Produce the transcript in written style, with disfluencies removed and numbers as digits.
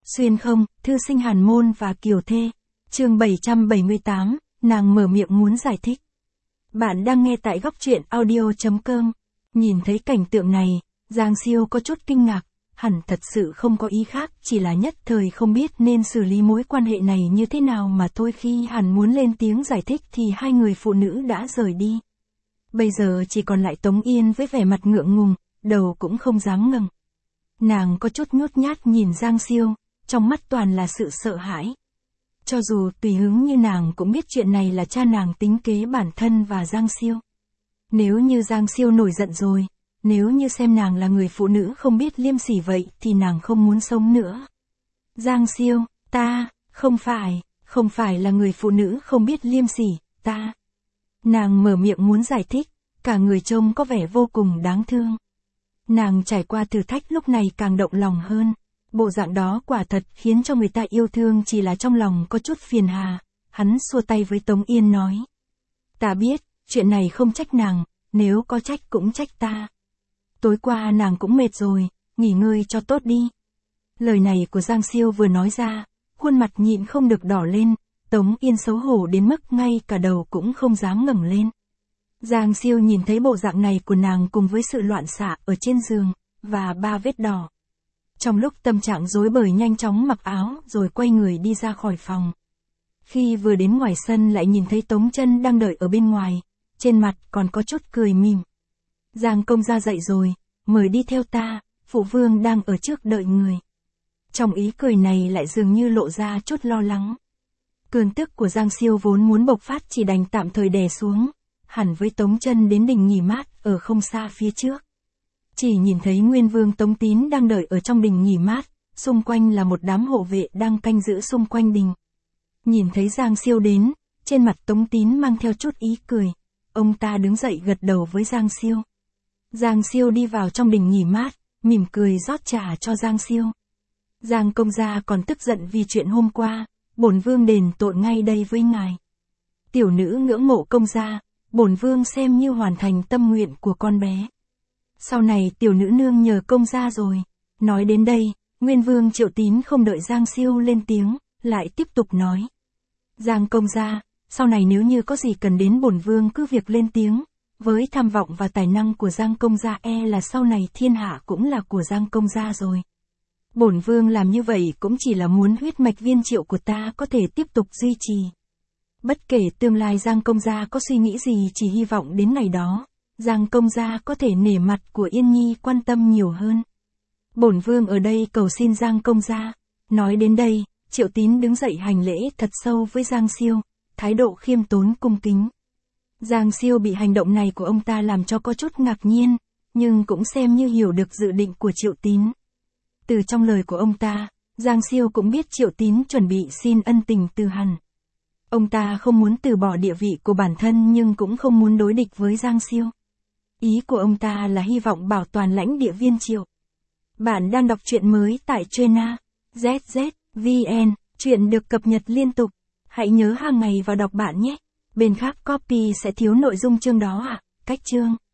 Xuyên không, thư sinh Hàn Môn và Kiều Thê. Chương 778, nàng mở miệng muốn giải thích. Bạn đang nghe tại góc truyện audio.com. Nhìn thấy cảnh tượng này, Giang Siêu có chút kinh ngạc, hẳn thật sự không có ý khác, chỉ là nhất thời không biết nên xử lý mối quan hệ này như thế nào mà thôi. Khi hắn muốn lên tiếng giải thích thì hai người phụ nữ đã rời đi. Bây giờ chỉ còn lại Tống Yên với vẻ mặt ngượng ngùng, đầu cũng không dám ngẩng. Nàng có chút nhút nhát nhìn Giang Siêu, trong mắt toàn là sự sợ hãi. Cho dù tùy hứng như nàng cũng biết chuyện này là cha nàng tính kế bản thân và Giang Siêu. Nếu như Giang Siêu nổi giận rồi, nếu như xem nàng là người phụ nữ không biết liêm sỉ vậy thì nàng không muốn sống nữa. Giang Siêu, ta, không phải là người phụ nữ không biết liêm sỉ, ta. Nàng mở miệng muốn giải thích, cả người trông có vẻ vô cùng đáng thương. Nàng trải qua thử thách lúc này càng động lòng hơn. Bộ dạng đó quả thật khiến cho người ta yêu thương, chỉ là trong lòng có chút phiền hà. Hắn xua tay với Tống Yên nói. Ta biết, chuyện này không trách nàng, nếu có trách cũng trách ta. Tối qua nàng cũng mệt rồi, nghỉ ngơi cho tốt đi. Lời này của Giang Siêu vừa nói ra, khuôn mặt nhịn không được đỏ lên, Tống Yên xấu hổ đến mức ngay cả đầu cũng không dám ngẩng lên. Giang Siêu nhìn thấy bộ dạng này của nàng cùng với sự loạn xạ ở trên giường, và 3 vết đỏ. Trong lúc tâm trạng rối bời nhanh chóng mặc áo rồi quay người đi ra khỏi phòng. Khi vừa đến ngoài sân lại nhìn thấy Tống Chân đang đợi ở bên ngoài, trên mặt còn có chút cười mỉm. Giang công gia dậy rồi, mời đi theo ta, phụ vương đang ở trước đợi người. Trong ý cười này lại dường như lộ ra chút lo lắng. Cơn tức của Giang Siêu vốn muốn bộc phát chỉ đành tạm thời đè xuống, hẳn với Tống Chân đến đình nghỉ mát ở không xa phía trước. Chỉ nhìn thấy Nguyên Vương Tống Tín đang đợi ở trong đình nghỉ mát, xung quanh là một đám hộ vệ đang canh giữ xung quanh đình. Nhìn thấy Giang Siêu đến, trên mặt Tống Tín mang theo chút ý cười, ông ta đứng dậy gật đầu với Giang Siêu. Giang Siêu đi vào trong đình nghỉ mát, mỉm cười rót trà cho Giang Siêu. Giang công gia còn tức giận vì chuyện hôm qua, bổn vương đền tội ngay đây với ngài. Tiểu nữ ngưỡng mộ công gia, bổn vương xem như hoàn thành tâm nguyện của con bé. Sau này tiểu nữ nương nhờ công gia rồi. Nói đến đây, Nguyên Vương Triệu Tín không đợi Giang Siêu lên tiếng, lại tiếp tục nói. Giang công gia, sau này nếu như có gì cần đến bổn vương cứ việc lên tiếng. Với tham vọng và tài năng của Giang công gia là sau này thiên hạ cũng là của Giang công gia rồi. Bổn vương làm như vậy cũng chỉ là muốn huyết mạch viên Triệu của ta có thể tiếp tục duy trì. Bất kể tương lai Giang công gia có suy nghĩ gì, chỉ hy vọng đến ngày đó, Giang công gia có thể nể mặt của Yên Nhi quan tâm nhiều hơn. Bổn vương ở đây cầu xin Giang công gia. Nói đến đây, Triệu Tín đứng dậy hành lễ thật sâu với Giang Siêu, thái độ khiêm tốn cung kính. Giang Siêu bị hành động này của ông ta làm cho có chút ngạc nhiên, nhưng cũng xem như hiểu được dự định của Triệu Tín. Từ trong lời của ông ta, Giang Siêu cũng biết Triệu Tín chuẩn bị xin ân tình từ hắn. Ông ta không muốn từ bỏ địa vị của bản thân nhưng cũng không muốn đối địch với Giang Siêu. Ý của ông ta là hy vọng bảo toàn lãnh địa viên Triệu. Bạn đang đọc truyện mới tại Trena, ZZVN, truyện được cập nhật liên tục. Hãy nhớ hàng ngày vào đọc bạn nhé. Bên khác copy sẽ thiếu nội dung chương đó Cách chương.